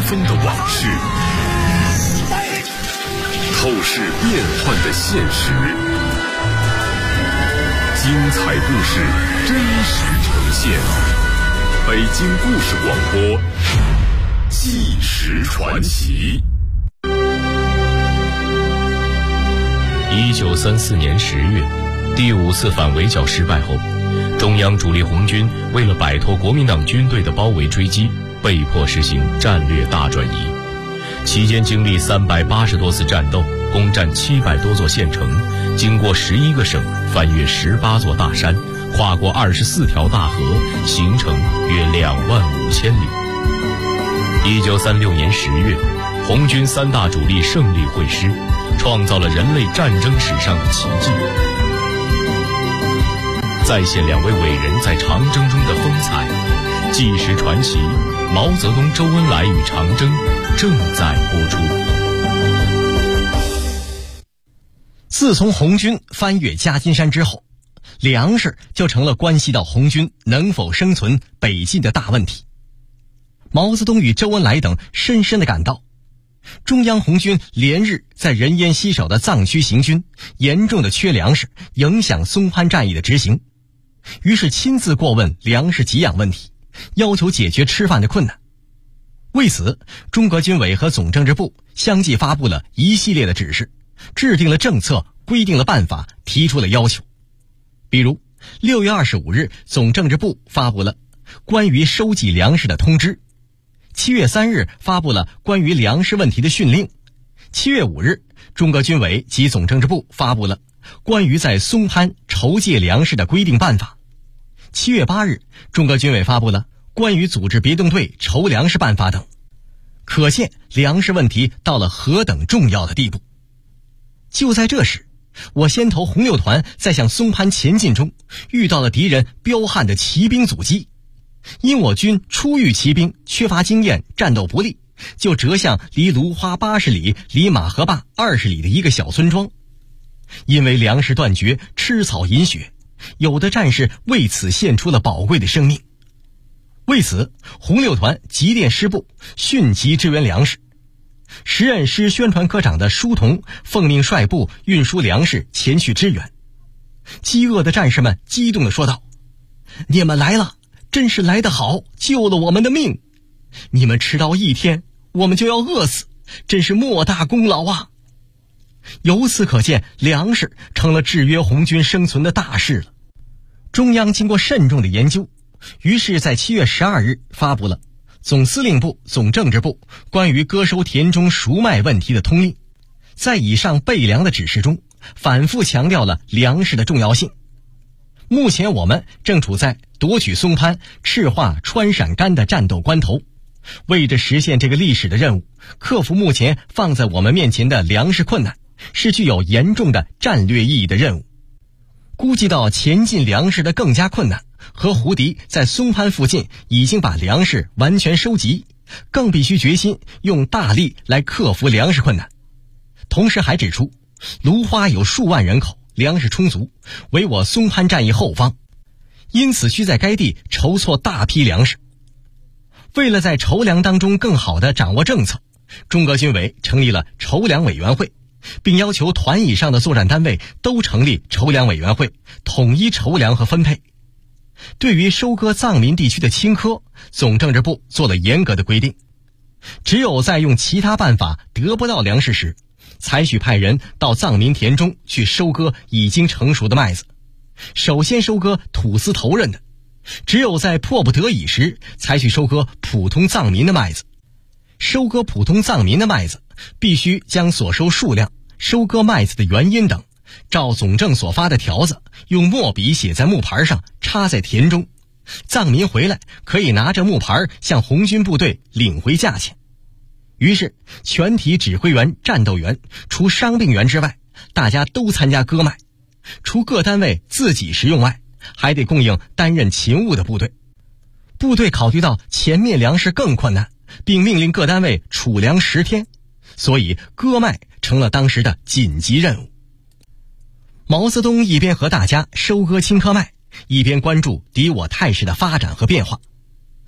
风的往事，透视变幻的现实，精彩故事真实呈现。北京故事广播，纪实传奇。 1934年10月，第5次反围剿失败后，中央主力红军为了摆脱国民党军队的包围追击，被迫实行战略大转移。期间经历380多次战斗，攻占700多座县城，经过11个省，翻越18座大山，跨过24条大河，行程约25000里。1936年10月，红军3大主力胜利会师，创造了人类战争史上的奇迹，再现2位伟人在长征中的风采。纪实传奇，毛泽东、周恩来与长征正在播出。 自从红军翻越夹金山之后，粮食就成了关系到红军能否生存北进的大问题。毛泽东与周恩来等深深地感到，中央红军连日在人烟稀少的藏区行军，严重的缺粮食，影响松潘战役的执行。于是亲自过问粮食给养问题，要求解决吃饭的困难。为此，中革军委和总政治部相继发布了一系列的指示，制定了政策，规定了办法，提出了要求。比如6月25日，总政治部发布了关于收集粮食的通知；7月3日发布了关于粮食问题的训令；7月5日，中革军委及总政治部发布了关于在松潘筹借粮食的规定办法；7月8日，中革军委发布了关于组织别动队筹粮食办法等。可见粮食问题到了何等重要的地步。就在这时，我先头红六团在向松潘前进中遇到了敌人彪悍的骑兵阻击，因我军初遇骑兵，缺乏经验，战斗不利，就折向离芦花80里、离马河坝20里的一个小村庄。因为粮食断绝，吃草饮血，有的战士为此献出了宝贵的生命。为此，红六团急电师部迅即支援粮食。时任师宣传科长的舒同奉命率部运输粮食前去支援。饥饿的战士们激动地说道：“你们来了，真是来得好，救了我们的命！你们迟到1天，我们就要饿死，真是莫大功劳啊！”由此可见，粮食成了制约红军生存的大事了。中央经过慎重的研究，于是在7月12日发布了总司令部、总政治部关于割收田中熟麦问题的通令。在以上备粮的指示中，反复强调了粮食的重要性。目前我们正处在夺取松潘、赤化川陕甘的战斗关头，为着实现这个历史的任务，克服目前放在我们面前的粮食困难，是具有严重的战略意义的任务。估计到前进粮食的更加困难，和胡敌在松潘附近已经把粮食完全收集，更必须决心用大力来克服粮食困难。同时还指出，芦花有数万人口，粮食充足，为我松潘战役后方，因此需在该地筹措大批粮食。为了在筹粮当中更好地掌握政策，中革军委成立了筹粮委员会，并要求团以上的作战单位都成立筹粮委员会，统一筹粮和分配。对于收割藏民地区的青稞，总政治部做了严格的规定，只有在用其他办法得不到粮食时，才许派人到藏民田中去收割已经成熟的麦子，首先收割土司头人的，只有在迫不得已时，才去收割普通藏民的麦子。收割普通藏民的麦子，必须将所收数量、收割麦子的原因等，照总政所发的条子，用墨笔写在木牌上，插在田中。藏民回来可以拿着木牌向红军部队领回价钱。于是全体指挥员、战斗员除伤病员之外，大家都参加割麦，除各单位自己食用外，还得供应担任勤务的部队。部队考虑到前面粮食更困难，并命令各单位储粮10天，所以割麦成了当时的紧急任务。毛泽东一边和大家收割青稞麦，一边关注敌我态势的发展和变化。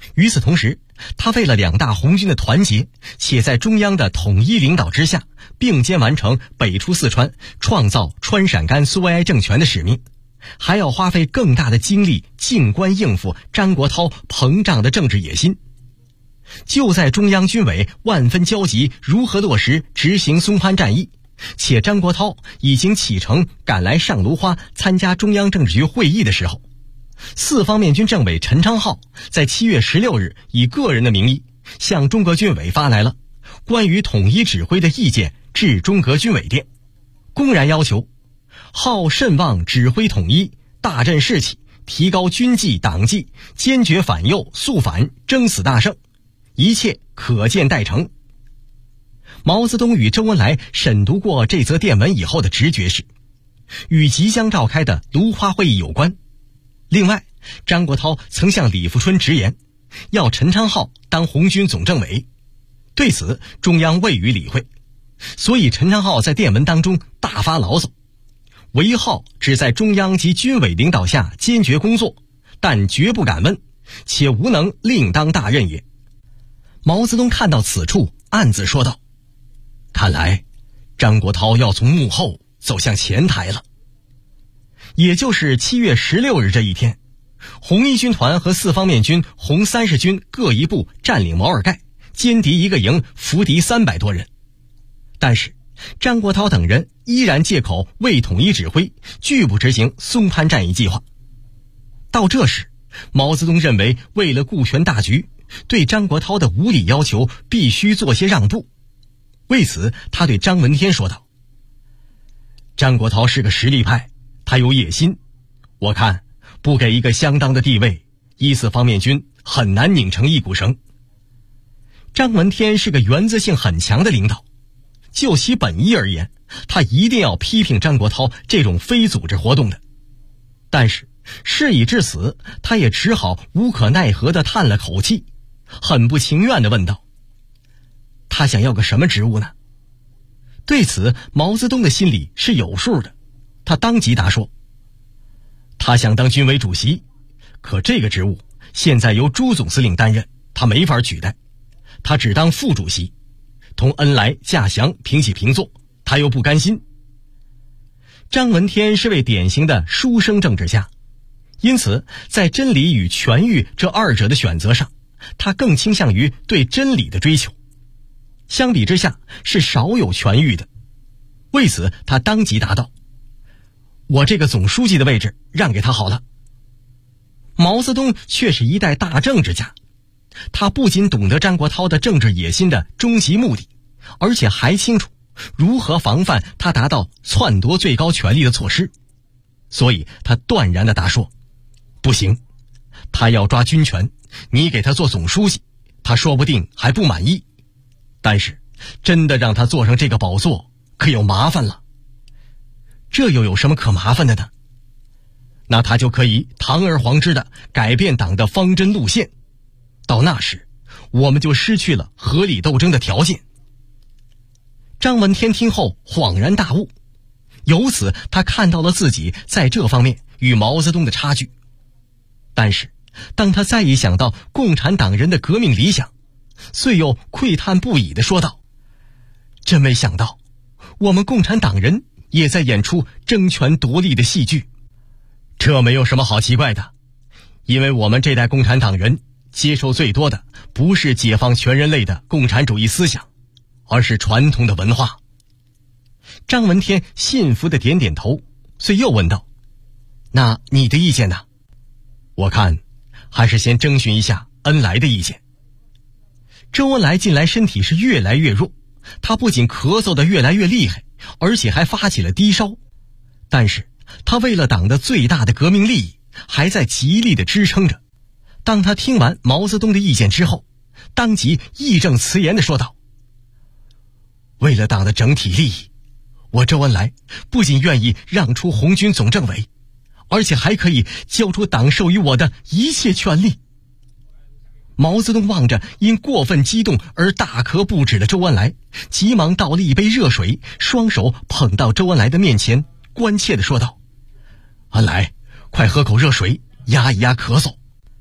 与此同时，他为了两大红军的团结，且在中央的统一领导之下，并肩完成北出四川、创造川陕甘苏维埃政权的使命，还要花费更大的精力静观应付张国焘膨胀的政治野心。就在中央军委万分焦急如何落实执行松潘战役，且张国焘已经启程赶来上芦花参加中央政治局会议的时候，四方面军政委陈昌浩在7月16日以个人的名义向中革军委发来了关于统一指挥的意见至中革军委电，公然要求浩慎望指挥统一，大振士气，提高军纪党纪，坚决反右肃反，争死大胜，一切可见待成。毛泽东与周恩来审读过这则电文以后的直觉是，与即将召开的芦花会议有关。另外，张国焘曾向李富春直言，要陈昌浩当红军总政委，对此中央未予理会，所以陈昌浩在电文当中大发牢骚，唯浩只在中央及军委领导下坚决工作，但绝不敢问，且无能另当大任也。毛泽东看到此处，暗自说道，看来张国焘要从幕后走向前台了。也就是7月16日这一天，红一军团和四方面军红30军各一部占领毛尔盖，歼敌一个营，俘敌300多人。但是张国焘等人依然借口未统一指挥，拒不执行松潘战役计划。到这时，毛泽东认为为了顾全大局，对张国焘的无理要求必须做些让步。为此，他对张闻天说道，张国焘是个实力派，他有野心，我看不给一个相当的地位，14方面军很难拧成一股绳。张闻天是个原则性很强的领导，就其本意而言，他一定要批评张国焘这种非组织活动的。但是事已至此，他也只好无可奈何地叹了口气，很不情愿地问道，他想要个什么职务呢？对此，毛泽东的心里是有数的，他当即答说，他想当军委主席，可这个职务现在由朱总司令担任，他没法取代，他只当副主席，同恩来、稼祥平起平坐，他又不甘心。张闻天是位典型的书生政治家，因此在真理与权欲这二者的选择上，他更倾向于对真理的追求，相比之下是少有权欲的。为此他当即答道，我这个总书记的位置让给他好了。毛泽东却是一代大政治家，他不仅懂得张国焘的政治野心的终极目的，而且还清楚如何防范他达到篡夺最高权力的措施，所以他断然地答说，不行，他要抓军权，你给他做总书记，他说不定还不满意，但是真的让他坐上这个宝座，可有麻烦了。这又有什么可麻烦的呢？那他就可以堂而皇之地改变党的方针路线，到那时我们就失去了合理斗争的条件。张闻天听后恍然大悟，由此他看到了自己在这方面与毛泽东的差距。但是当他再一想到共产党人的革命理想，遂又喟叹不已地说道，真没想到我们共产党人也在演出争权夺利的戏剧。这没有什么好奇怪的，因为我们这代共产党人接受最多的不是解放全人类的共产主义思想，而是传统的文化。张闻天信服地点点头，遂又问道，那你的意见呢？我看还是先征询一下恩来的意见。周恩来近来身体是越来越弱，他不仅咳嗽得越来越厉害，而且还发起了低烧，但是他为了党的最大的革命利益，还在极力地支撑着。当他听完毛泽东的意见之后，当即义正辞严地说道，为了党的整体利益，我周恩来不仅愿意让出红军总政委，而且还可以交出党授予我的一切权利。毛泽东望着因过分激动而大咳不止的周恩来，急忙倒了一杯热水，双手捧到周恩来的面前，关切地说道，恩来，快喝口热水，压一压咳嗽。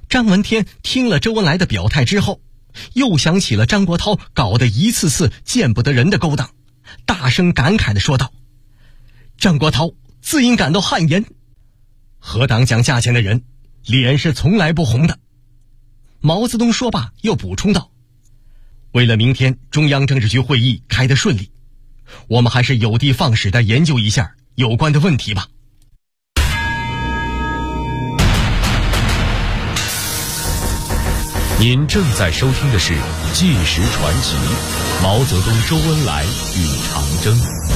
张闻天听了周恩来的表态之后，又想起了张国焘搞得一次次见不得人的勾当，大声感慨地说道：张国焘自应感到汗颜，和党讲价钱的人脸是从来不红的。毛泽东说罢又补充道：为了明天中央政治局会议开得顺利，我们还是有的放矢地研究一下有关的问题吧。 您正在收听的是《纪实传奇》，毛泽东、周恩来与长征。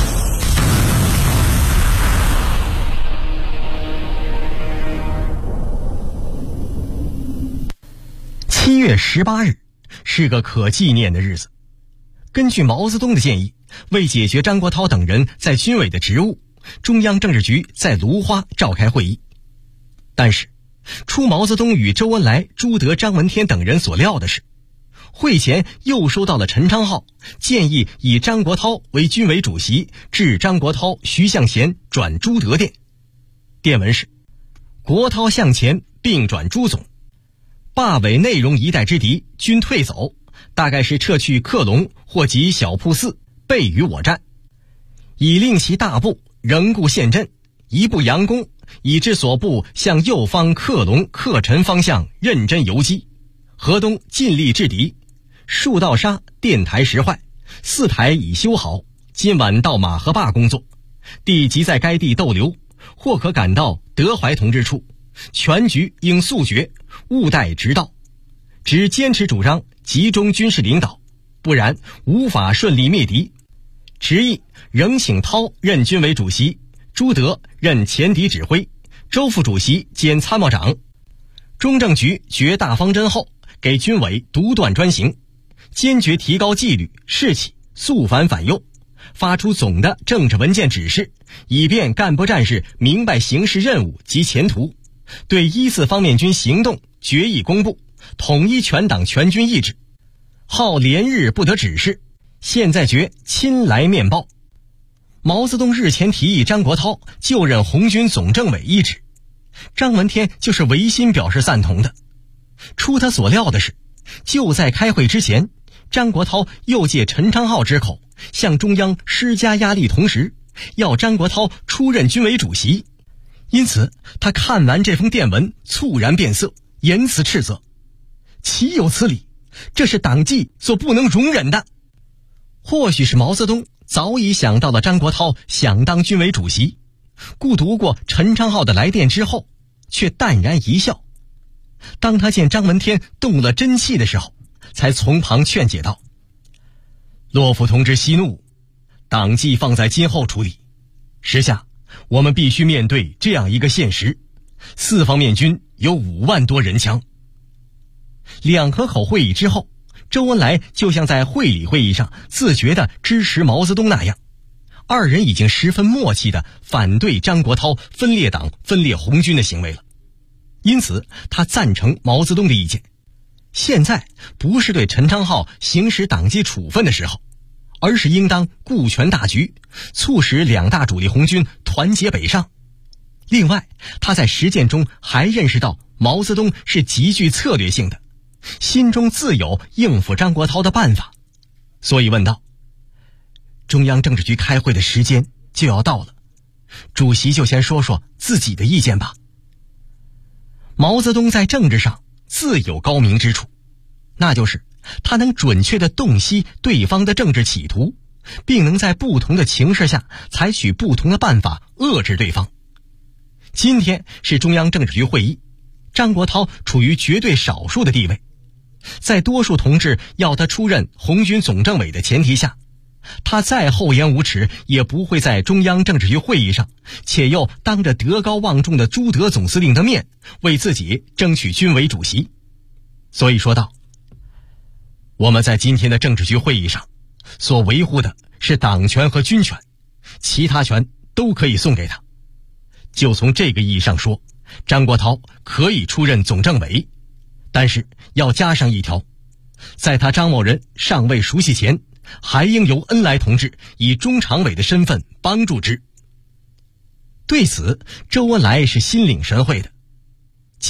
7月18日是个可纪念的日子。根据毛泽东的建议，为解决张国焘等人在军委的职务，中央政治局在芦花召开会议。但是出毛泽东与周恩来、朱德、张闻天等人所料的是，会前又收到了陈昌浩建议以张国焘为军委主席，致张国焘、徐向前转朱德电。电文是：国焘向前并转朱总，罢伪内容一代之敌均退走，大概是撤去克隆或及小铺寺，备与我战，以令其大部仍固陷阵，一步佯攻，以致所部向右方克隆、克陈方向认真游击，河东尽力制敌，数道沙电台石坏，4台已修好，今晚到马河坝工作，地即在该地逗留，或可赶到德怀同志处，全局应速决，勿待直到。只坚持主张集中军事领导，不然无法顺利灭敌。执意仍请涛任军委主席，朱德任前敌指挥，周副主席兼参谋长。中政局决大方针后，给军委独断专行，坚决提高纪律士气，肃反反右，发出总的政治文件指示，以便干部战士明白形势任务及前途。对1、4方面军行动决议公布，统一全党全军意志。号连日不得指示，现在决亲来面报。毛泽东日前提议张国焘就任红军总政委一职，张闻天就是违心表示赞同的。出他所料的是，就在开会之前，张国焘又借陈昌浩之口向中央施加压力，同时要张国焘出任军委主席。因此他看完这封电文猝然变色，言辞斥责：岂有此理，这是党纪所不能容忍的。或许是毛泽东早已想到了张国焘想当军委主席，故读过陈昌浩的来电之后，却淡然一笑。当他见张闻天动了真气的时候，才从旁劝解道：洛夫同志息怒，党纪放在今后处理。时下我们必须面对这样一个现实：4方面军有5万多人枪。2河口会议之后，周恩来就像在会理会议上自觉地支持毛泽东那样，二人已经十分默契地反对张国焘分裂党、分裂红军的行为了。因此他赞成毛泽东的意见，现在不是对陈昌浩行使党纪处分的时候，而是应当顾全大局，促使2大主力红军团结北上。另外他在实践中还认识到毛泽东是极具策略性的，心中自有应付张国焘的办法，所以问道：中央政治局开会的时间就要到了，主席就先说说自己的意见吧。毛泽东在政治上自有高明之处，那就是他能准确地洞悉对方的政治企图，并能在不同的情势下采取不同的办法遏制对方。今天是中央政治局会议，张国焘处于绝对少数的地位，在多数同志要他出任红军总政委的前提下，他再厚颜无耻也不会在中央政治局会议上，且又当着德高望重的朱德总司令的面为自己争取军委主席。所以说道：我们在今天的政治局会议上所维护的是党权和军权，其他权都可以送给他。就从这个意义上说，张国焘可以出任总政委，但是要加上一条，在他张某人尚未熟悉前，还应由恩来同志以中常委的身份帮助之。对此周恩来是心领神会的。接着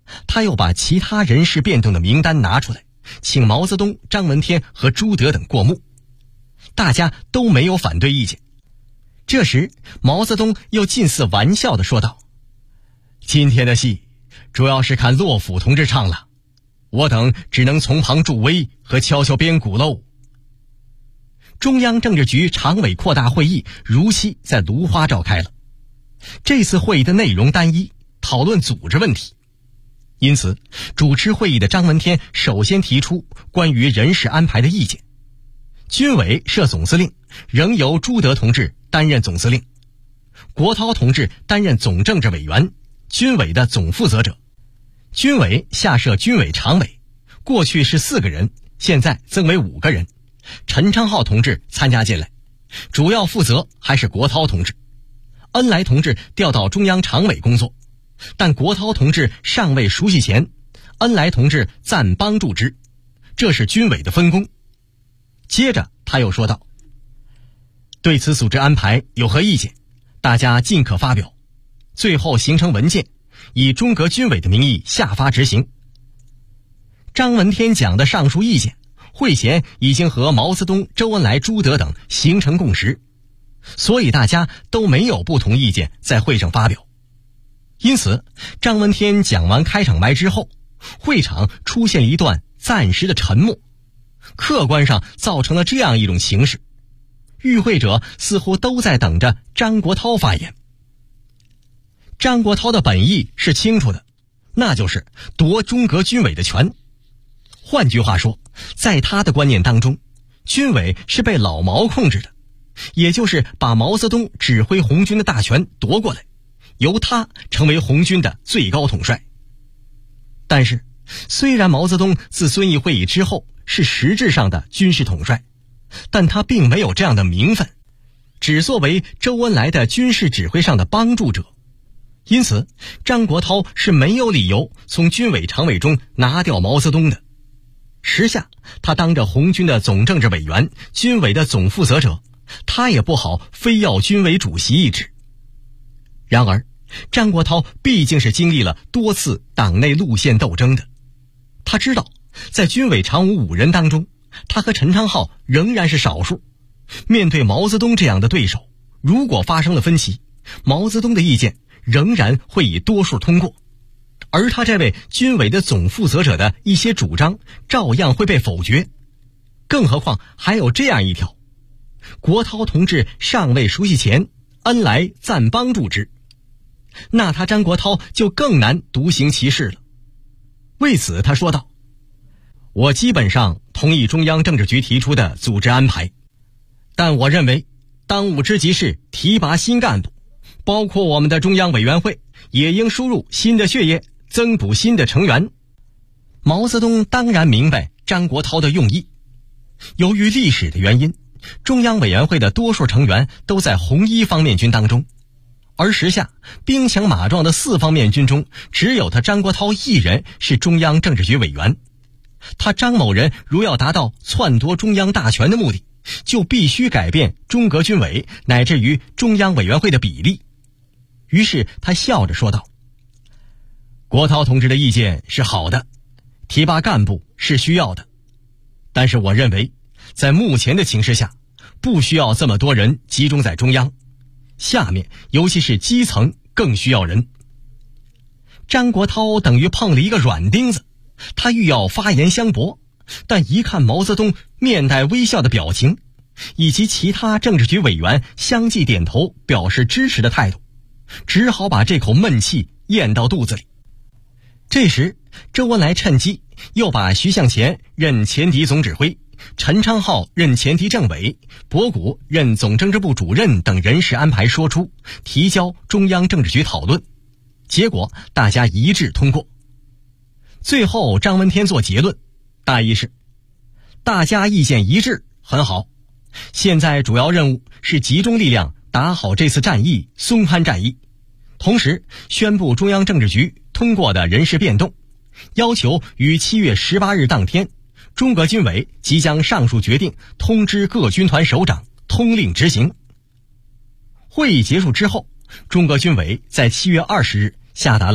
他又把其他人事变动的名单拿出来，请毛泽东、张闻天和朱德等过目。大家都没有反对意见。这时毛泽东又近似玩笑地说道：今天的戏主要是看骆甫同志唱了，我等只能从旁助威和敲敲边鼓喽。中央政治局常委扩大会议如期在芦花召开了。这次会议的内容单一，讨论组织问题。因此主持会议的张闻天首先提出关于人事安排的意见。军委设总司令，仍由朱德同志担任总司令，国焘同志担任总政治委员，军委的总负责者。军委下设军委常委，过去是4个人，现在增为5个人。陈昌浩同志参加进来，主要负责还是国焘同志。恩来同志调到中央常委工作，但国焘同志尚未熟悉前，恩来同志暂帮助之，这是军委的分工。接着他又说道：对此组织安排有何意见，大家尽可发表，最后形成文件，以中革军委的名义下发执行。张闻天讲的上述意见，会前已经和毛泽东、周恩来、朱德等形成共识，所以大家都没有不同意见在会上发表。因此张闻天讲完开场白之后，会场出现了一段暂时的沉默，客观上造成了这样一种形势：与会者似乎都在等着张国焘发言。张国焘的本意是清楚的，那就是夺中革军委的权。换句话说，在他的观念当中，军委是被老毛控制的，也就是把毛泽东指挥红军的大权夺过来，由他成为红军的最高统帅。但是虽然毛泽东自遵义会议之后是实质上的军事统帅，但他并没有这样的名分，只作为周恩来的军事指挥上的帮助者。因此张国焘是没有理由从军委常委中拿掉毛泽东的。时下他当着红军的总政治委员，军委的总负责者，他也不好非要军委主席一职。然而张国焘毕竟是经历了多次党内路线斗争的，他知道在军委常务5人当中，他和陈昌浩仍然是少数。面对毛泽东这样的对手，如果发生了分歧，毛泽东的意见仍然会以多数通过，而他这位军委的总负责者的一些主张照样会被否决。更何况还有这样一条：国焘同志尚未熟悉前，恩来暂帮助之。那他张国焘就更难独行其事了。为此他说道：我基本上同意中央政治局提出的组织安排，但我认为当务之急是提拔新干部，包括我们的中央委员会也应输入新的血液，增补新的成员。毛泽东当然明白张国焘的用意。由于历史的原因，中央委员会的多数成员都在红一方面军当中，而时下兵强马壮的4方面军中，只有他张国焘一人是中央政治局委员。他张某人如要达到篡夺中央大权的目的，就必须改变中革军委乃至于中央委员会的比例。于是他笑着说道：国焘同志的意见是好的，提拔干部是需要的，但是我认为在目前的情势下，不需要这么多人集中在中央，下面尤其是基层更需要人。张国焘等于碰了一个软钉子，他欲要发言相驳，但一看毛泽东面带微笑的表情，以及其他政治局委员相继点头表示支持的态度，只好把这口闷气咽到肚子里。这时周恩来趁机又把徐向前任前敌总指挥，陈昌浩任前敌政委，博古任总政治部主任等人事安排说出，提交中央政治局讨论，结果大家一致通过。最后张闻天做结论，大意是：大家意见一致，很好，现在主要任务是集中力量打好这次战役松潘战役，同时宣布中央政治局通过的人事变动，要求于7月18日当天，中革军委即将上述决定通知各军团首长，通令执行。会议结束之后，中革军委在7月20日下达了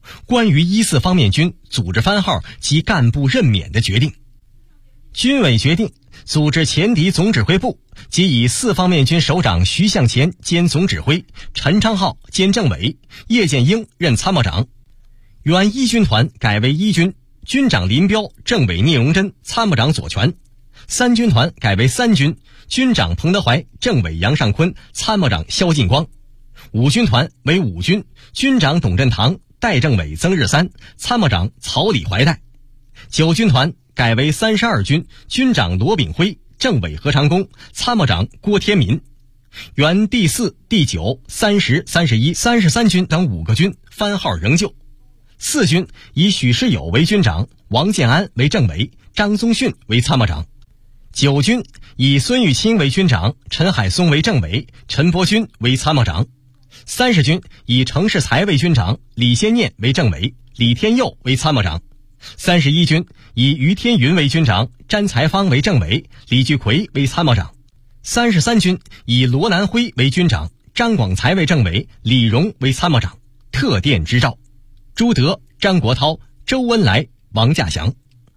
关于1、4方面军组织番号及干部任免的决定。军委决定组织前敌总指挥部，即以4方面军首长徐向前兼总指挥，陈昌浩兼政委，叶剑英任参谋长。原1军团改为1军，军长林彪，政委聂荣臻，参谋长左权。3军团改为3军，军长彭德怀，政委杨尚昆，参谋长萧劲光。5军团为5军，军长董振堂，代政委曾日三，参谋长曹李怀代。9军团改为32军，军长罗炳辉，政委何长工，参谋长郭天民。原第4、第9、30、31、33军等5个军番号仍旧。4军以许世友为军长，王建安为政委，张宗逊为参谋长。9军以孙玉清为军长，陈海松为政委，陈伯钧为参谋长。30军以程世才为军长，李先念为政委，李天佑为参谋长。31军以于天云为军长，詹才芳为政委，李聚奎为参谋长。33军以罗南辉为军长，张广才为政委，李荣为参谋长。特电支召：朱德、张国焘、周恩来、王稼祥。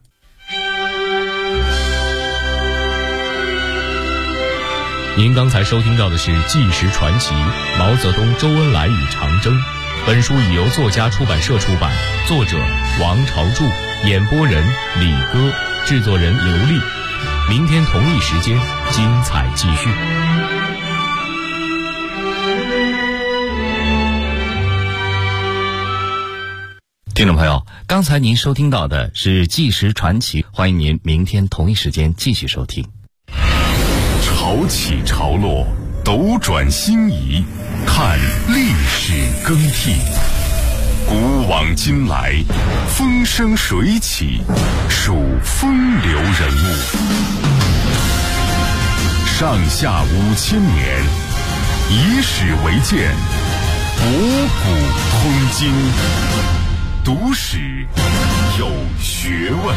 您刚才收听到的是《纪实传奇：毛泽东、周恩来与长征》。本书已由作家出版社出版，作者王朝柱，演播人李戈，制作人刘丽。明天同一时间，精彩继续。 听众朋友，刚才您收听到的是《纪实传奇》，欢迎您明天同一时间继续收听。 潮起潮落，斗转星移，看历史更替，古往今来，风生水起，数风流人物。上下5000年，以史为鉴，博古通今，读史有学问。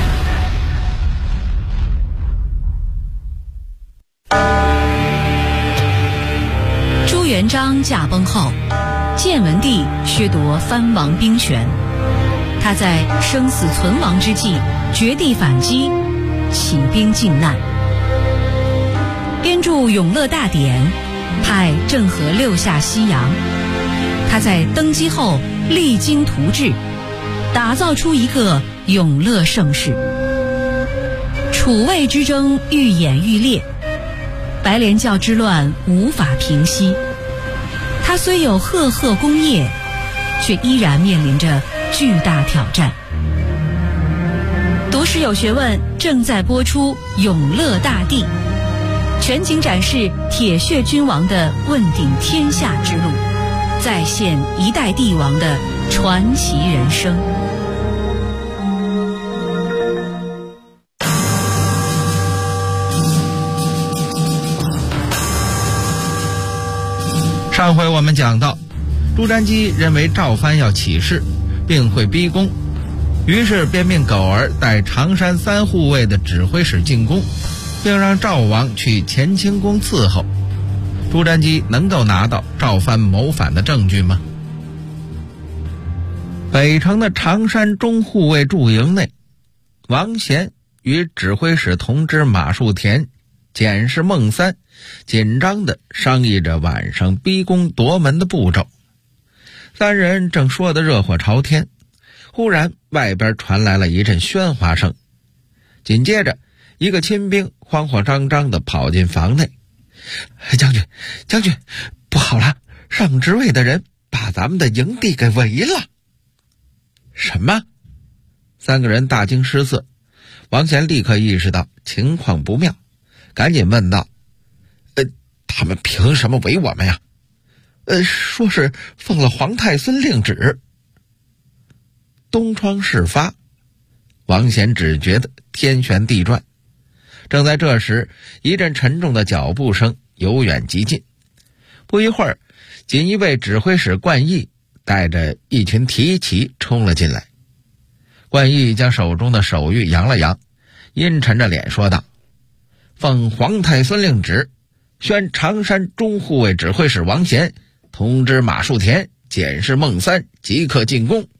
朱元璋驾崩后，建文帝削夺藩王兵权，他在生死存亡之际绝地反击，起兵靖难，编著《永乐大典》，派郑和6下西洋。他在登基后励精图治，打造出一个永乐盛世。楚魏之争愈演愈烈，白莲教之乱无法平息。他虽有赫赫功业，却依然面临着巨大挑战。读史有学问正在播出《永乐大帝》，全景展示铁血君王的问鼎天下之路，再现一代帝王的传奇人生。 上回我们讲到，朱瞻基认为赵藩要起事，并会逼宫，于是便命狗儿带常山3护卫的指挥使进宫，并让赵王去乾清宫伺候。朱瞻基能够拿到赵藩谋反的证据吗？北城的常山中护卫驻营内，王贤与指挥使同知马树田、检视孟三紧张地商议着晚上逼宫夺门的步骤。3人正说得热火朝天，忽然外边传来了一阵喧哗声，紧接着一个亲兵慌慌张张地跑进房内。将军，不好了，上职位的人把咱们的营地给围了。什么？3个人大惊失色。王贤立刻意识到情况不妙，赶紧问道：他们凭什么围我们呀？说是奉了皇太孙令旨。东窗事发，王贤只觉得天旋地转。正在这时，一阵沉重的脚步声由远及近。不一会儿，锦衣卫指挥使冠毅带着一群提骑冲了进来。冠毅将手中的手谕扬了扬，阴沉着脸说道：奉皇太孙令旨，宣常山中护卫指挥使王贤通知马树田、检视孟三即刻进宫，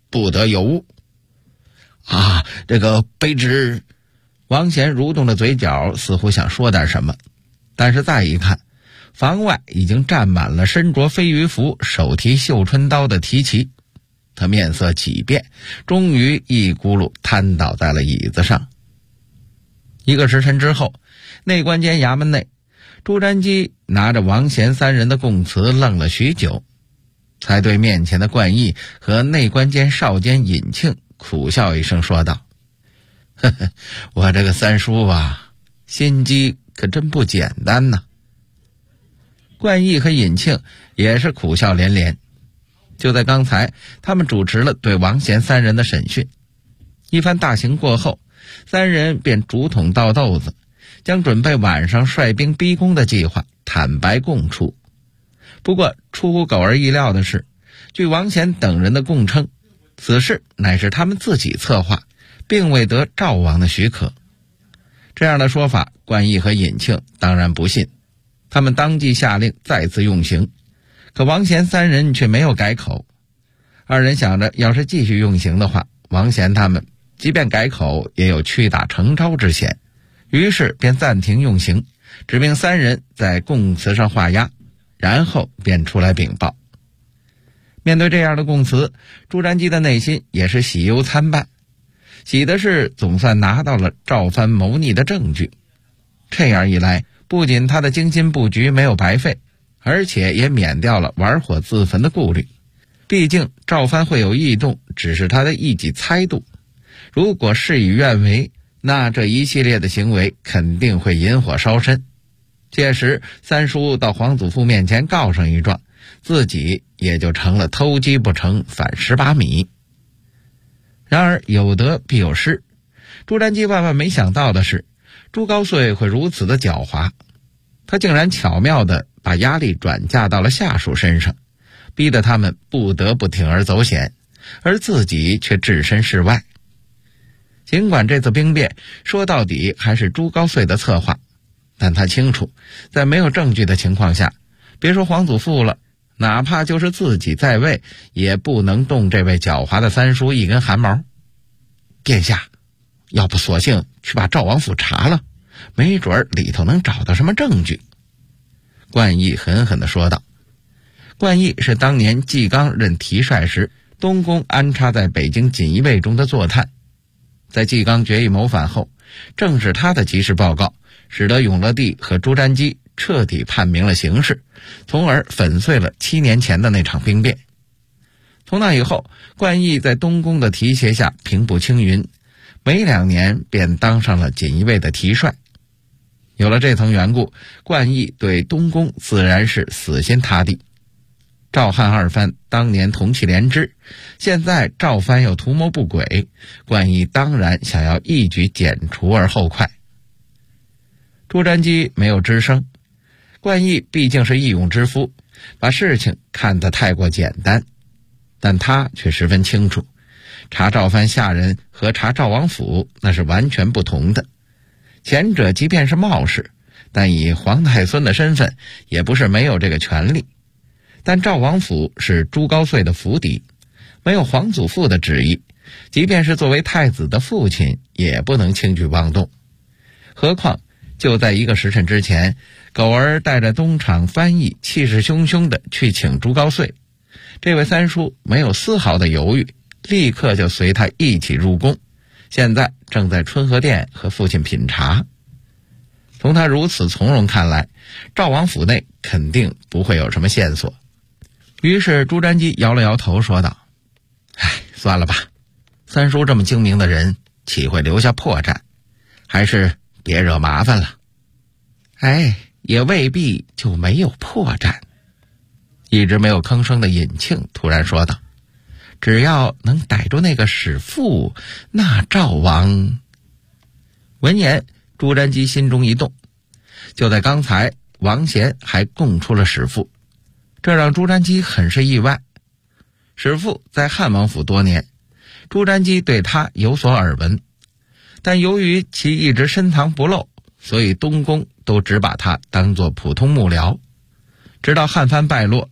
不得有误。这个卑职……王贤蠕动着嘴角，似乎想说点什么，但是再一看，房外已经站满了身着飞鱼服、手提绣春刀的提旗。他面色几变，终于一咕噜瘫倒在了椅子上。一个时辰之后，内官监衙门内，朱瞻基拿着王贤三人的供词愣了许久，才对面前的冠毅和内官监少监尹庆苦笑一声说道：“呵呵，我这个三叔啊，心机可真不简单呐。”冠毅和尹庆也是苦笑连连。就在刚才，他们主持了对王贤三人的审讯。一番大刑过后，三人便竹筒倒豆子，将准备晚上率兵逼宫的计划坦白供出。不过出乎狗儿意料的是，据王贤等人的供称，此事乃是他们自己策划，并未得赵王的许可。这样的说法，冠毅和尹庆当然不信，他们当即下令再次用刑。可王贤三人却没有改口，二人想着要是继续用刑的话，王贤他们即便改口也有屈打成招之嫌，于是便暂停用刑，指命三人在供词上画押，然后便出来禀报。面对这样的供词，朱瞻基的内心也是喜忧参半。喜的是总算拿到了赵藩谋逆的证据，这样一来，不仅他的精心布局没有白费，而且也免掉了玩火自焚的顾虑。毕竟赵藩会有异动，只是他的一己猜度，如果事与愿违，那这一系列的行为肯定会引火烧身。届时三叔到皇祖父面前告上一状，自己也就成了偷鸡不成反18米。然而有得必有失，朱瞻基万万没想到的是，朱高燧会如此的狡猾，他竟然巧妙地把压力转嫁到了下属身上，逼得他们不得不铤而走险，而自己却置身事外。尽管这次兵变说到底还是朱高燧的策划，但他清楚，在没有证据的情况下，别说皇祖父了，哪怕就是自己在位，也不能动这位狡猾的三叔一根汗毛。殿下，要不索性去把赵王府查了，没准里头能找到什么证据。冠毅狠狠地说道。冠毅是当年纪纲任提帅时，东宫安插在北京锦衣卫中的坐探。在纪纲决议谋反后，正是他的及时报告，使得永乐帝和朱瞻基彻底判明了形势，从而粉碎了7年前的那场兵变。从那以后，冠毅在东宫的提携下平步青云，没2年便当上了锦衣卫的提帅。有了这层缘故，冠毅对东宫自然是死心塌地。赵汉二藩当年同气连枝，现在赵藩又图谋不轨，冠毅当然想要一举剪除而后快。朱瞻基没有吱声，冠毅毕竟是义勇之夫，把事情看得太过简单，但他却十分清楚，查赵藩下人和查赵王府那是完全不同的。前者即便是冒失，但以皇太孙的身份也不是没有这个权利。但赵王府是朱高燧的府邸，没有皇祖父的旨意，即便是作为太子的父亲也不能轻举妄动。何况就在1个时辰之前，狗儿带着东厂翻译气势汹汹地去请朱高燧，这位三叔没有丝毫的犹豫，立刻就随他一起入宫，现在正在春和殿和父亲品茶。从他如此从容看来，赵王府内肯定不会有什么线索。于是朱瞻基摇了摇头说道：算了吧，三叔这么精明的人，岂会留下破绽，还是别惹麻烦了。也未必就没有破绽。一直没有吭声的尹庆突然说道：只要能逮住那个使妇，那赵王……闻言，朱瞻基心中一动。就在刚才，王贤还供出了使妇，这让朱瞻基很是意外。使妇在汉王府多年，朱瞻基对他有所耳闻，但由于其一直深藏不露，所以东宫都只把他当作普通幕僚。直到汉藩败落，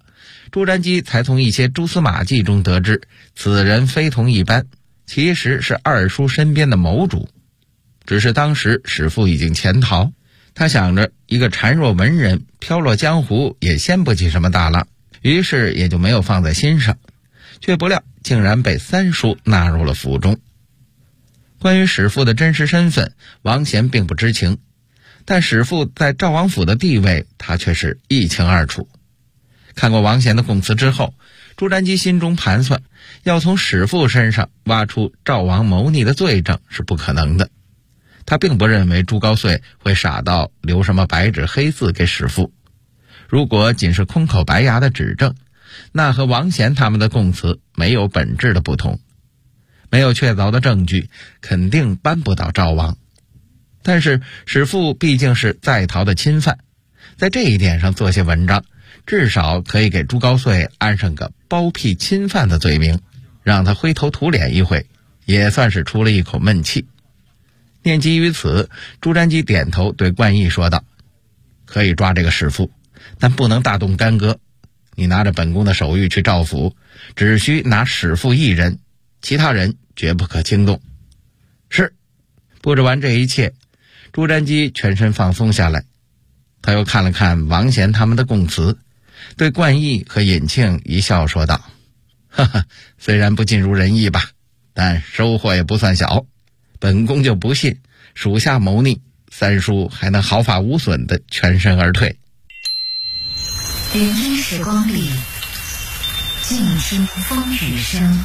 朱瞻基才从一些蛛丝马迹中得知，此人非同一般，其实是二叔身边的谋主。只是当时史父已经潜逃，他想着一个孱弱文人飘落江湖也掀不起什么大浪，于是也就没有放在心上，却不料竟然被三叔纳入了府中。关于史父的真实身份，王贤并不知情，但史父在赵王府的地位他却是一清二楚。看过王贤的供词之后，朱瞻基心中盘算，要从史父身上挖出赵王谋逆的罪证是不可能的。他并不认为朱高燧会傻到留什么白纸黑字给史父，如果仅是空口白牙的指证，那和王贤他们的供词没有本质的不同，没有确凿的证据，肯定扳不倒赵王。但是史父毕竟是在逃的钦犯，在这一点上做些文章，至少可以给朱高燧安上个包庇侵犯的罪名，让他灰头土脸一回，也算是出了一口闷气。念及于此，朱瞻基点头对冠毅说道：可以抓这个史父，但不能大动干戈。你拿着本宫的手谕去赵府，只需拿史父一人，其他人绝不可轻动。是。布置完这一切，朱瞻基全身放松下来，他又看了看王贤他们的供词，对冠毅和尹庆一笑说道：哈哈，虽然不尽如人意吧，但收获也不算小。本宫就不信属下谋逆，三叔还能毫发无损地全身而退。 人生时光里，静听风雨声，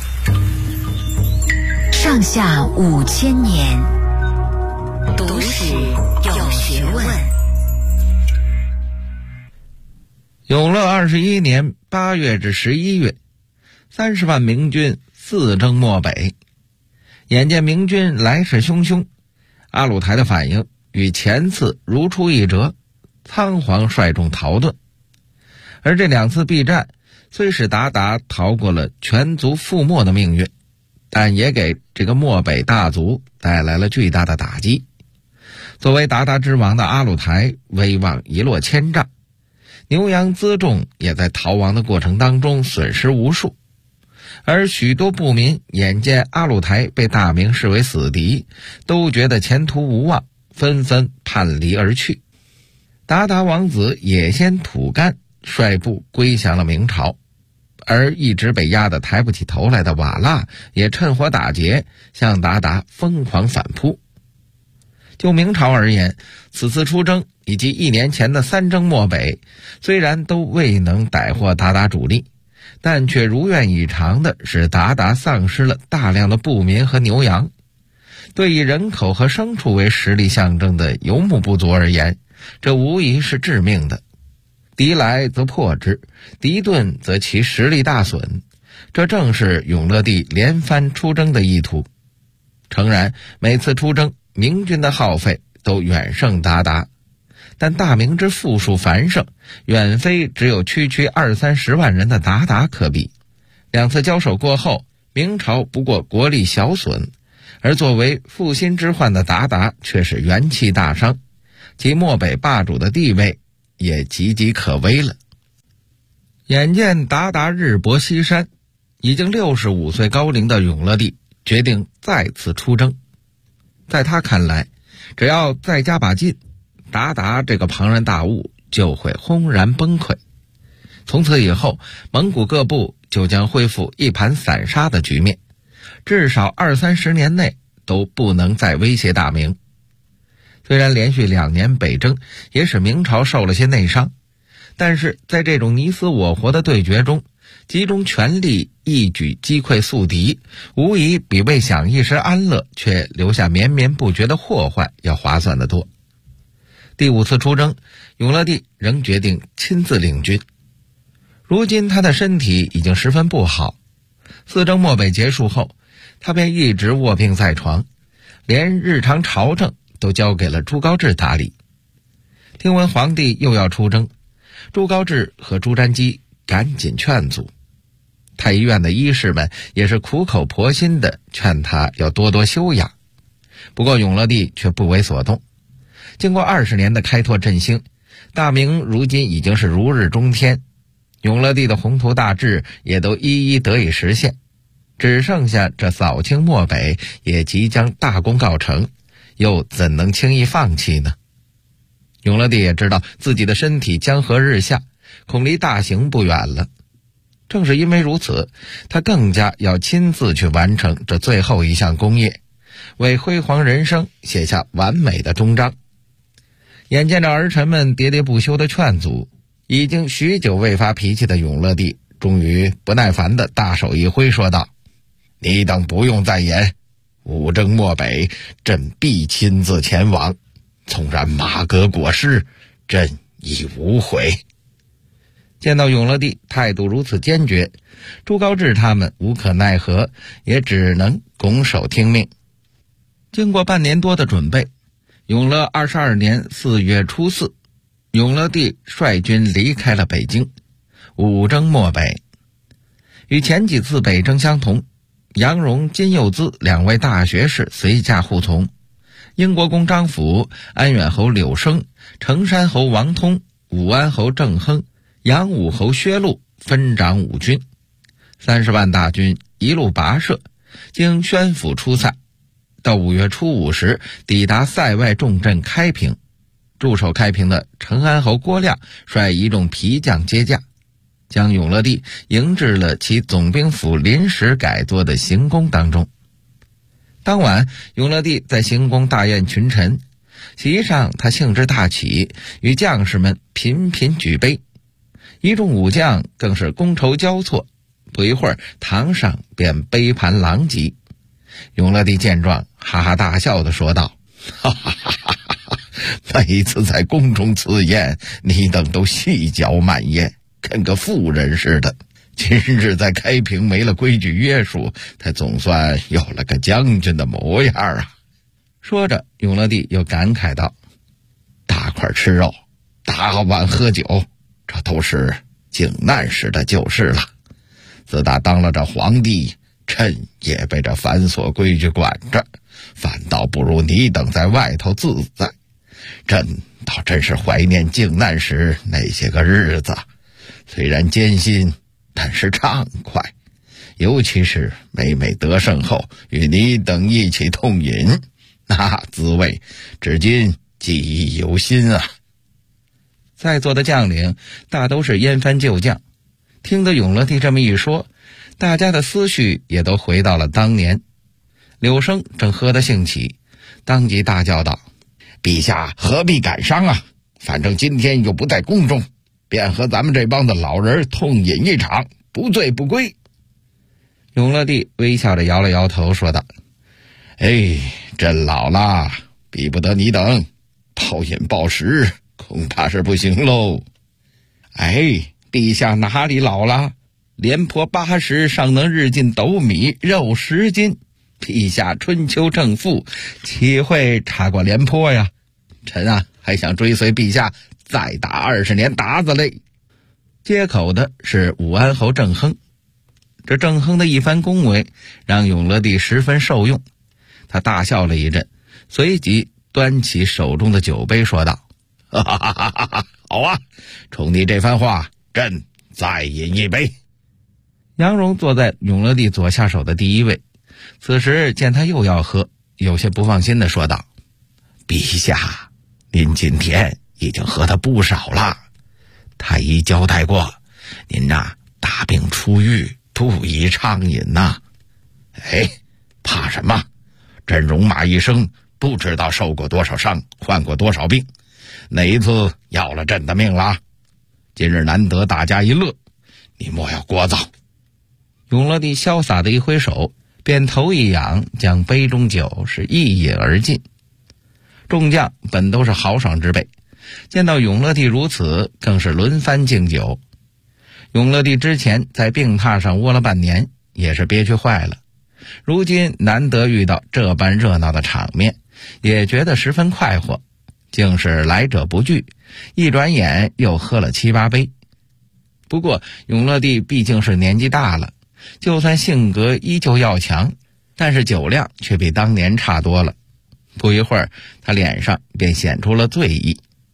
上下5000年，读史有学问。 永乐21年8月至11月，30万明军四征漠北。眼见明军来势汹汹，阿鲁台的反应与前次如出一辙，仓皇率众逃遁。而这两次避战虽使鞑靼逃过了全族覆没的命运，但也给这个漠北大族带来了巨大的打击。作为鞑靼之王的阿鲁台威望一落千丈，牛羊辎重也在逃亡的过程当中损失无数。而许多部民眼见阿鲁台被大明视为死敌，都觉得前途无望，纷纷叛离而去。鞑靼王子也先吐干率部归降了明朝，而一直被压得抬不起头来的瓦剌也趁火打劫，向鞑靼疯狂反扑。就明朝而言，此次出征以及1年前的3征漠北，虽然都未能逮获鞑靼主力，但却如愿以偿的使鞑靼丧失了大量的部民和牛羊。对以人口和牲畜为实力象征的游牧部族而言，这无疑是致命的。敌来则破之，敌遁则其实力大损，这正是永乐帝连番出征的意图。诚然，每次出征明军的耗费都远胜鞑靼，但大明之富庶繁盛，远非只有区区20-30万人的鞑靼可比。两次交手过后，明朝不过国力小损，而作为复兴之患的鞑靼却是元气大伤，其漠北霸主的地位也岌岌可危了。眼见鞑靼日薄西山，已经65岁高龄的永乐帝决定再次出征。在他看来，只要再加把劲，鞑靼这个庞然大物就会轰然崩溃。从此以后，蒙古各部就将恢复一盘散沙的局面，至少20-30年内都不能再威胁大明。虽然连续2年北征也使明朝受了些内伤，但是在这种你死我活的对决中，集中全力一举击溃宿敌，无疑比为享一时安乐却留下绵绵不绝的祸患要划算得多。第5次出征，永乐帝仍决定亲自领军。如今他的身体已经十分不好，4征漠北结束后，他便一直卧病在床，连日常朝政都交给了朱高炽打理。听闻皇帝又要出征，朱高炽和朱瞻基赶紧劝阻。太医院的医士们也是苦口婆心地劝他要多多休养。不过永乐帝却不为所动。经过20年的开拓振兴，大明如今已经是如日中天。 永乐帝的宏图大志也都一一得以实现，只剩下这扫清漠北也即将大功告成，又怎能轻易放弃呢？永乐帝也知道自己的身体江河日下，恐离大刑不远了。正是因为如此，他更加要亲自去完成这最后一项功业，为辉煌人生写下完美的终章。眼见着儿臣们喋喋不休的劝阻，已经许久未发脾气的永乐帝终于不耐烦的大手一挥，说道：你等不用再言，武征漠北，朕必亲自前往，纵然马革裹尸，朕亦无悔。见到永乐帝态度如此坚决，朱高炽他们无可奈何，也只能拱手听命。经过半年多的准备，永乐22年4月初4，永乐帝率军离开了北京，武征漠北。与前几次北征相同，杨荣、金幼滋两位大学士随驾护从，英国公张辅、安远侯柳生、成山侯王通、武安侯郑亨、杨武侯薛禄分掌五军，30万大军一路跋涉，经宣府出塞，到5月初5时抵达塞外重镇开平。驻守开平的成安侯郭亮率一众皮将接驾，将永乐帝迎至了其总兵府临时改作的行宫当中。当晚，永乐帝在行宫大宴群臣，席上他兴致大起，与将士们频频举杯，一众武将更是觥筹交错，不一会儿堂上便杯盘狼藉。永乐帝见状，哈哈大笑地说道：哈哈哈哈哈！每次在宫中赐宴，你等都细嚼慢咽，跟个妇人似的。今日在开平没了规矩约束，他总算有了个将军的模样啊。说着，永乐帝又感慨道：大块吃肉，大碗喝酒，这都是靖难时的旧事了。自打当了这皇帝，朕也被这繁琐规矩管着，反倒不如你等在外头自在。朕倒真是怀念靖难时那些个日子，虽然艰辛，但是畅快，尤其是每每得胜后与你等一起痛饮，那滋味至今记忆犹新啊。在座的将领大都是燕藩旧将，听得永乐帝这么一说，大家的思绪也都回到了当年。柳生正喝得兴起，当即大叫道：陛下何必感伤啊，反正今天又不在宫中，便和咱们这帮的老人痛饮一场，不醉不归。永乐帝微笑着摇了摇头，说道：朕老了，比不得你等，暴饮暴食恐怕是不行喽。陛下哪里老了，廉颇80尚能日进斗米，肉10斤，陛下春秋正负，岂会差过廉颇呀？臣啊，还想追随陛下再打20年鞑子嘞。接口的是武安侯郑亨。这郑亨的一番恭维让永乐帝十分受用，他大笑了一阵，随即端起手中的酒杯说道：哈哈哈哈哈，好啊，冲你这番话，朕再饮一杯。杨荣坐在永乐帝左下手的第一位，此时见他又要喝，有些不放心地说道：陛下，您今天已经喝得不少了，太医交代过，您大病初愈，不宜畅饮呐。怕什么？朕戎马一生，不知道受过多少伤，患过多少病，哪一次要了朕的命了？今日难得大家一乐，你莫要聒噪。永乐帝潇洒的一挥手，便头一仰，将杯中酒是一饮而尽。众将本都是豪爽之辈，见到永乐帝如此，更是轮番敬酒。永乐帝之前在病榻上窝了半年，也是憋屈坏了，如今难得遇到这般热闹的场面，也觉得十分快活，竟是来者不拒，一转眼又喝了7、8杯。不过永乐帝毕竟是年纪大了，就算性格依旧要强，但是酒量却比当年差多了。不一会儿，他脸上便显出了醉意。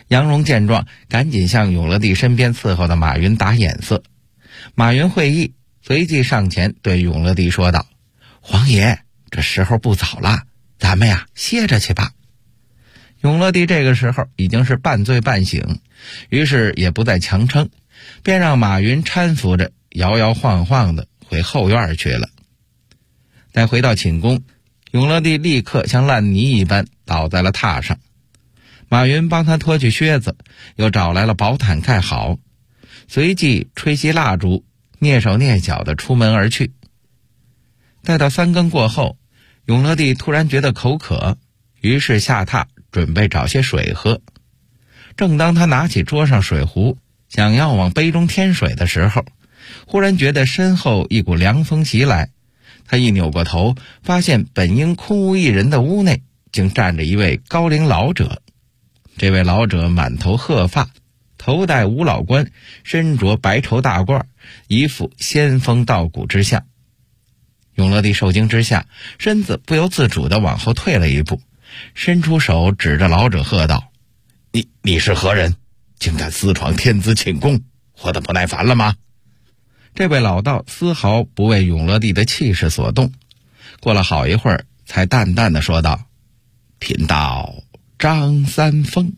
杨荣见状，赶紧向永乐帝身边伺候的马云打眼色。马云会意，随即上前对永乐帝说道：“皇爷，这时候不早了，咱们呀歇着去吧。”永乐帝这个时候已经是半醉半醒，于是也不再强撑，便让马云搀扶着摇摇晃晃的回后院去了。待回到寝宫，永乐帝立刻像烂泥一般倒在了榻上。马云帮他脱去靴子，又找来了薄毯盖好，随即吹熄蜡烛，蹑手蹑脚地出门而去。待到3更过后，永乐帝突然觉得口渴，于是下榻准备找些水喝。正当他拿起桌上水壶，想要往杯中添水的时候，忽然觉得身后一股凉风袭来。他一扭过头，发现本应空无一人的屋内竟站着一位高龄老者。这位老者满头褐发，头戴五老冠，身着白绸大褂，一副仙风道骨之相。永乐帝受惊之下，身子不由自主地往后退了一步，伸出手指着老者喝道：“你是何人？竟敢私闯天子寝宫，活得不耐烦了吗？”这位老道丝毫不为永乐帝的气势所动，过了好一会儿，才淡淡地说道：“贫道张三丰。”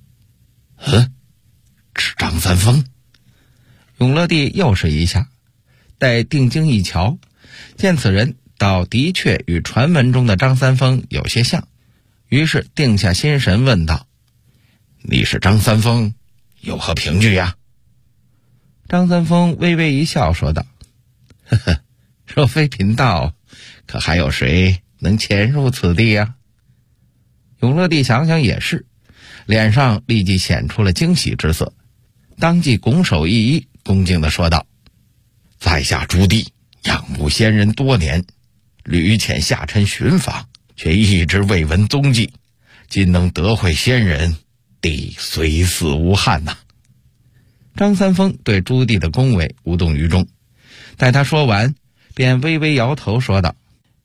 是张三丰？永乐帝又是一下，待定睛一瞧，见此人倒的确与传闻中的张三丰有些像，于是定下心神问道：“你是张三丰，有何凭据呀？”张三丰微微一笑说道：“呵呵，若非贫道，可还有谁能潜入此地呀？”永乐帝想想也是，脸上立即显出了惊喜之色，当即拱手一揖，恭敬地说道：“在下朱棣仰慕先人多年，屡遣下臣寻访，却一直未闻踪迹，今能得会先人，帝虽死无憾呐。”张三丰对朱棣的恭维无动于衷，待他说完，便微微摇头说道：“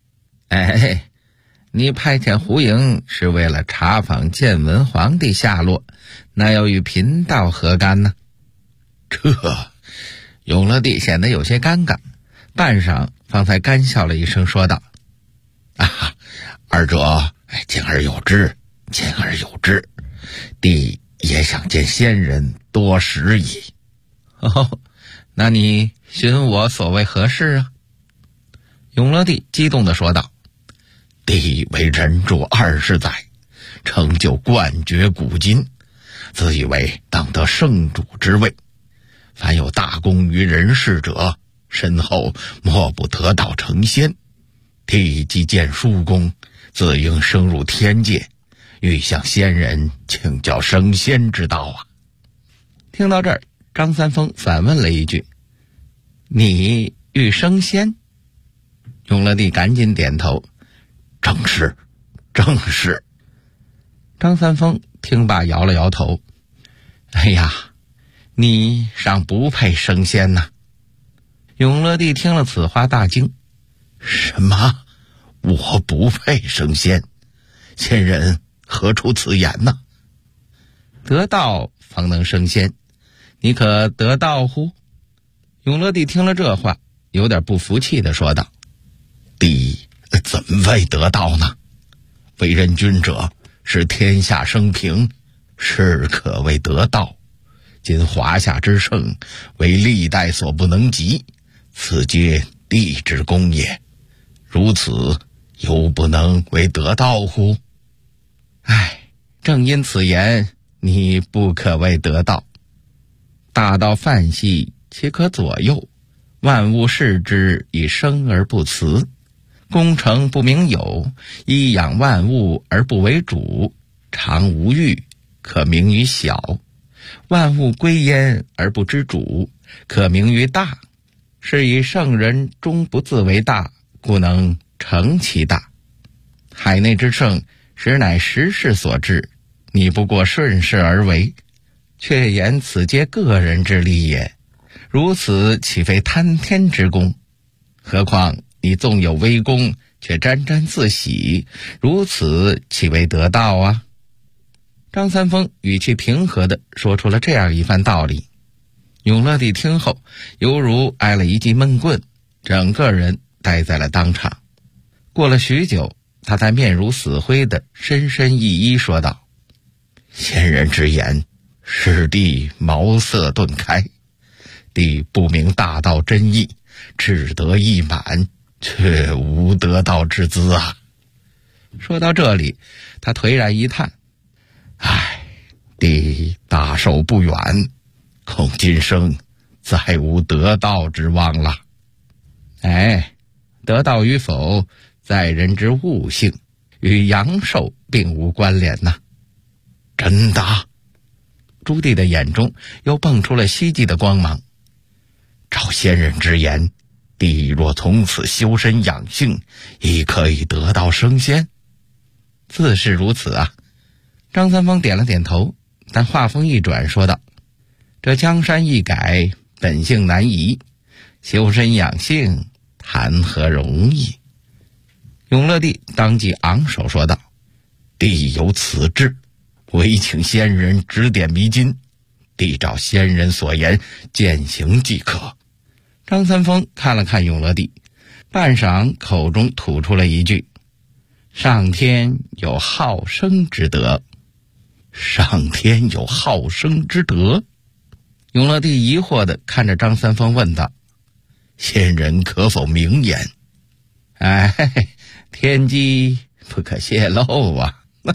你派遣胡营是为了查访建文皇帝下落，那又与贫道何干呢？”永乐帝显得有些尴尬，半晌方才干笑了一声说道：“二者见而有之，见而有之，帝也想见先人多时矣。”那你寻我所谓何事啊？永乐帝激动地说道：“帝为人主20载，成就冠绝古今，自以为当得圣主之位，凡有大功于人世者，身后莫不得道成仙。帝既见殊功，自应升入天界，欲向先人请教升仙之道啊。”听到这儿，张三丰反问了一句：“你欲升仙？”永乐帝赶紧点头：“正是，正是。”张三丰听罢摇了摇头：“哎呀，你尚不配升仙呐。”永乐帝听了此话大惊：“什么？我不配升仙？仙人何出此言呢？得道方能升仙，你可得道乎？”永乐帝听了这话，有点不服气地说道：“帝怎谓得道呢？为人君者，使天下升平，是可谓得道。今华夏之盛，为历代所不能及，此皆帝之功也。如此，又不能为得道乎？正因此言，你不可谓得道。大道泛兮，其可左右？万物视之，以生而不辞。功成不名有，以养万物而不为主。常无欲，可名于小。万物归焉而不知主，可名于大。是以圣人终不自为大，故能成其大。海内之盛，实乃时势所致，你不过顺势而为，却言此皆个人之力也。如此岂非贪天之功？何况你纵有微功，却沾沾自喜，如此岂为得道啊？ 张三丰语气平和地说出了这样一番道理。永乐帝听后犹如挨了一记闷棍，整个人呆在了当场。过了许久，他才面如死灰地深深一揖说道：先人之言，使帝茅塞顿开，帝不明大道真意，志得意满，却无得道之资啊。说到这里，他颓然一叹：唉，帝大寿不远，恐今生再无得道之望了。哎，得道与否，在人之悟性，与阳寿并无关联呐。真的？朱棣的眼中又蹦出了希冀的光芒。照先人之言，帝若从此修身养性，亦可以得道升仙。自是如此啊。张三丰点了点头，但话锋一转说道：这江山易改，本性难移，修身养性谈何容易。永乐帝当即昂首说道：帝有此志，唯请先人指点迷津，帝照先人所言践行即可。张三丰看了看永乐帝，半晌口中吐出了一句：上天有好生之德。上天有好生之德？永乐帝疑惑地看着张三丰问道：先人可否明言？哎，天机不可泄露啊。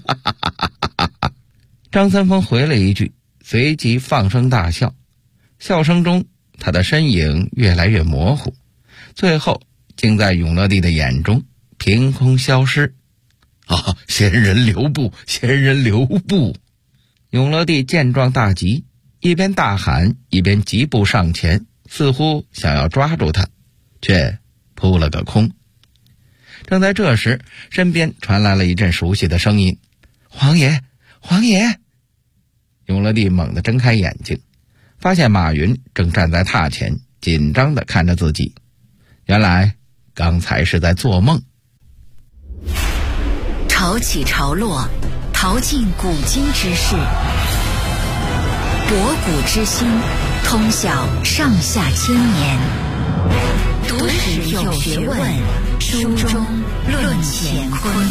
张三丰回了一句，随即放声大笑，笑声中他的身影越来越模糊，最后竟在永乐帝的眼中凭空消失。啊，先人留步，先人留步！永乐帝见状大急，一边大喊一边疾步上前，似乎想要抓住他，却扑了个空。正在这时，身边传来了一阵熟悉的声音：皇爷，皇爷！永乐帝猛地睁开眼睛，发现马云正站在榻前，紧张地看着自己。原来刚才是在做梦。 潮起潮落，淘尽古今之事，博古之心，通晓上下千年。读史有学问，书中论乾坤。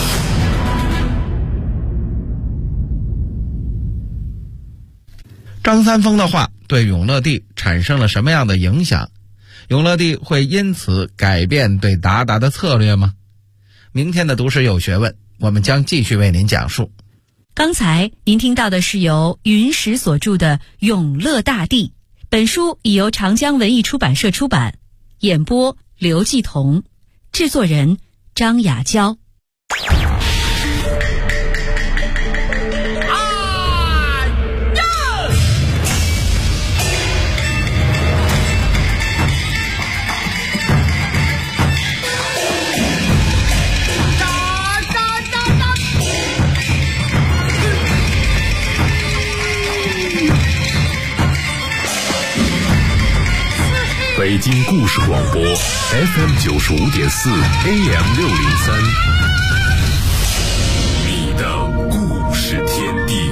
张三丰的话对永乐帝产生了什么样的影响？永乐帝会因此改变对鞑靼的策略吗？明天的读史有学问，我们将继续为您讲述。 刚才您听到的是由云石所著的《永乐大帝》，本书已由长江文艺出版社出版，演播刘继彤，制作人张雅娇。 北京故事广播 FM95.4 AM603， 你的故事天地。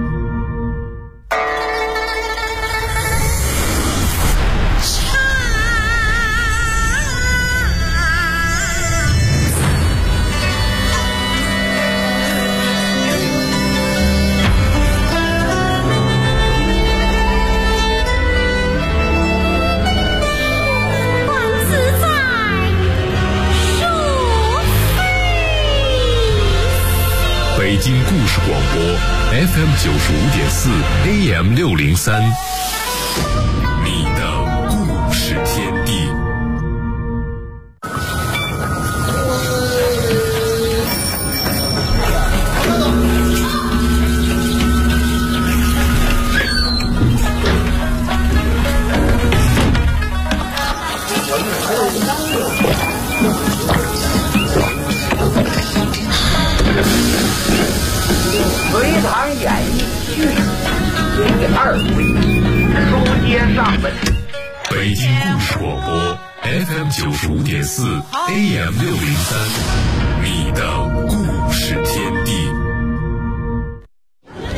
北京故事广播 FM95.4 AM603， 你的故事天地。 隋唐演义续第2回，书接上文。 北京故事广播 FM95.4 AM603， 你的故事天地。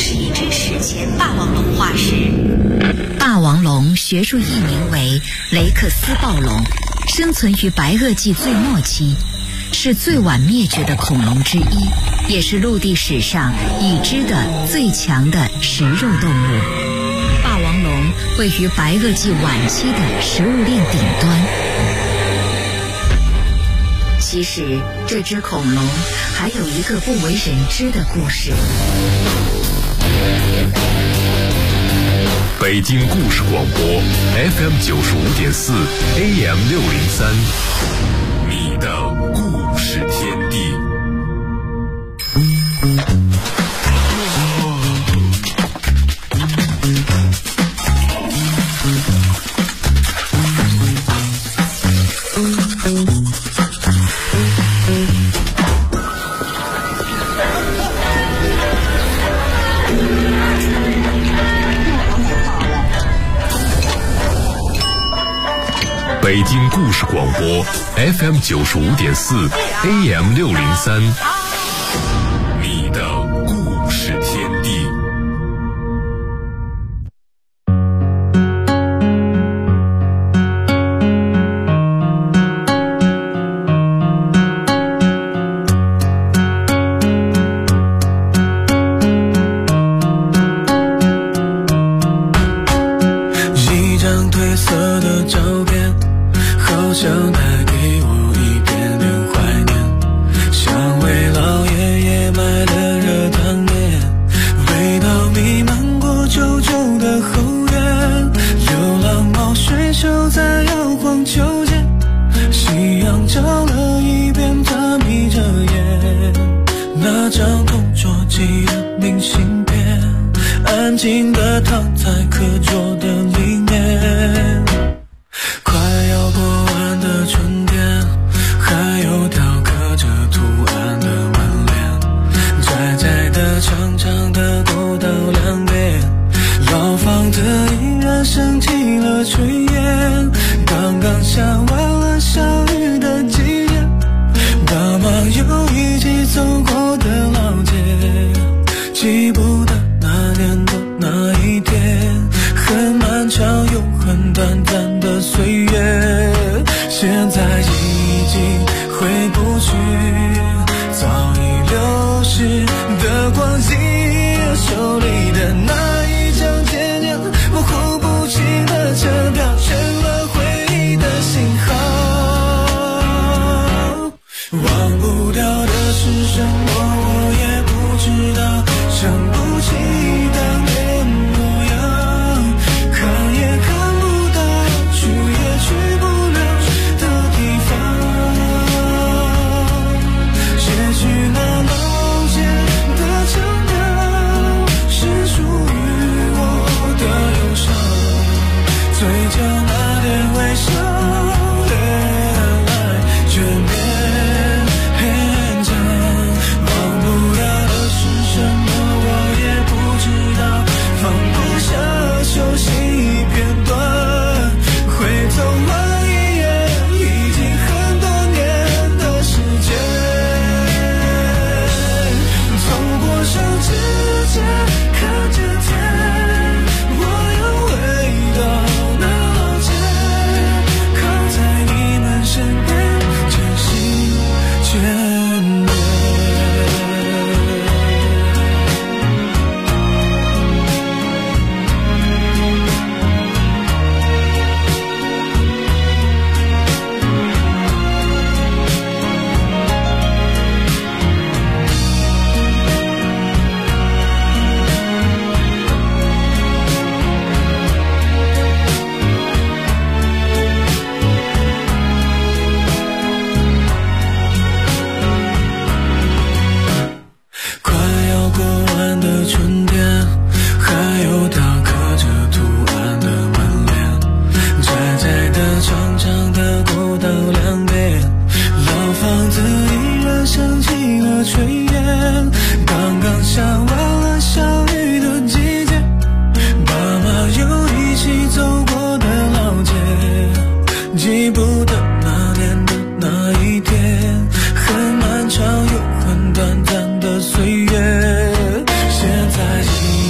是一只史前霸王龙化石。霸王龙学术译名为雷克斯暴龙，生存于白垩纪最末期，是最晚灭绝的恐龙之一，也是陆地史上已知的最强的食肉动物。霸王龙位于白垩纪晚期的食物链顶端。其实这只恐龙还有一个不为人知的故事。 北京故事广播 FM 95.4 AM 603，你的故事天地。北京故事广播 FM 95.4 AM 603，你的故事天地。 一张褪色的照片，好像带给我一点点怀念，像为老爷爷买的热汤面，味道弥漫过旧旧的后院，流浪猫睡熟在摇晃秋千，夕阳照了一遍，它眯着眼，那张同桌寄的明信片，安静地躺在课桌的里面。快要过完的春天，还有条刻着图案的门帘，窄窄的长长的过道两边，老房子依然升起了炊烟，刚刚下完了小雨的季节，爸妈又一起走过的老街，记不得那年的那一天，很漫长又很短暂的岁月，现在已经回不去早已流逝的光阴，手里的那一张渐渐模糊不清的车票，成了回忆的信号。忘不掉的是什么我也不知道，想不起当年模样，看也看不到，去也去不了的地方，写去那老街的腔调，是属于我的忧伤，嘴角那点微笑却勉强，忘不了的是什么我也不知道，放不下熟悉片段，会走完一页已经很多年的时间，走过上指尖看着天，我又回到那老街，靠在你们身边，渐行渐远。快要过完的春天，还有条刻着图案的门帘，窄窄的长长的过道两边，老房子依然升起了炊烟，刚刚下完了小雨的季节，爸妈又一起走过的老街，记不得那年的那一天，很漫长又很短暂的岁月，现在已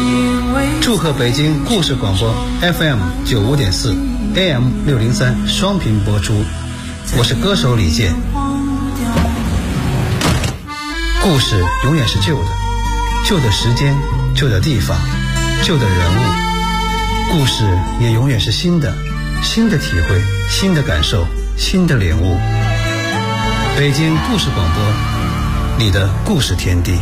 祝贺北京故事广播 FM 95.4 AM 603双频播出，我是歌手李健。故事永远是旧的，旧的时间，旧的地方，旧的人物。故事也永远是新的，新的体会，新的感受，新的领悟。北京故事广播，你的故事天地。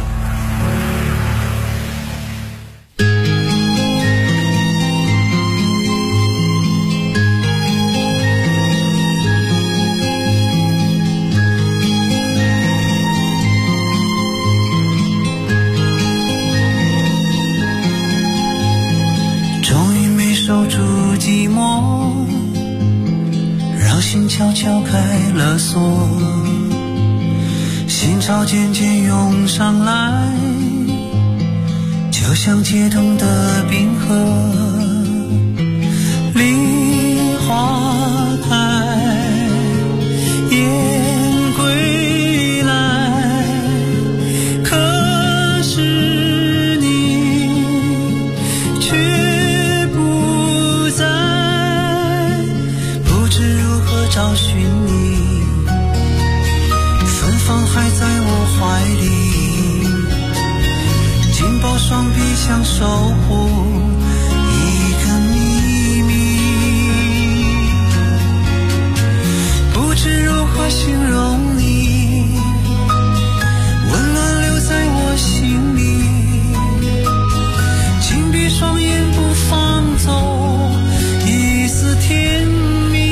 寂寞，让心悄悄开了锁，心潮渐渐涌上来，就像解冻的冰河。梨花开，雁归来，可是你却不在，不知如何找寻你，芬芳还在我怀里，紧抱双臂想守护一个秘密，不知如何形容你，温暖留在我心里，紧闭双眼不放走一丝甜蜜。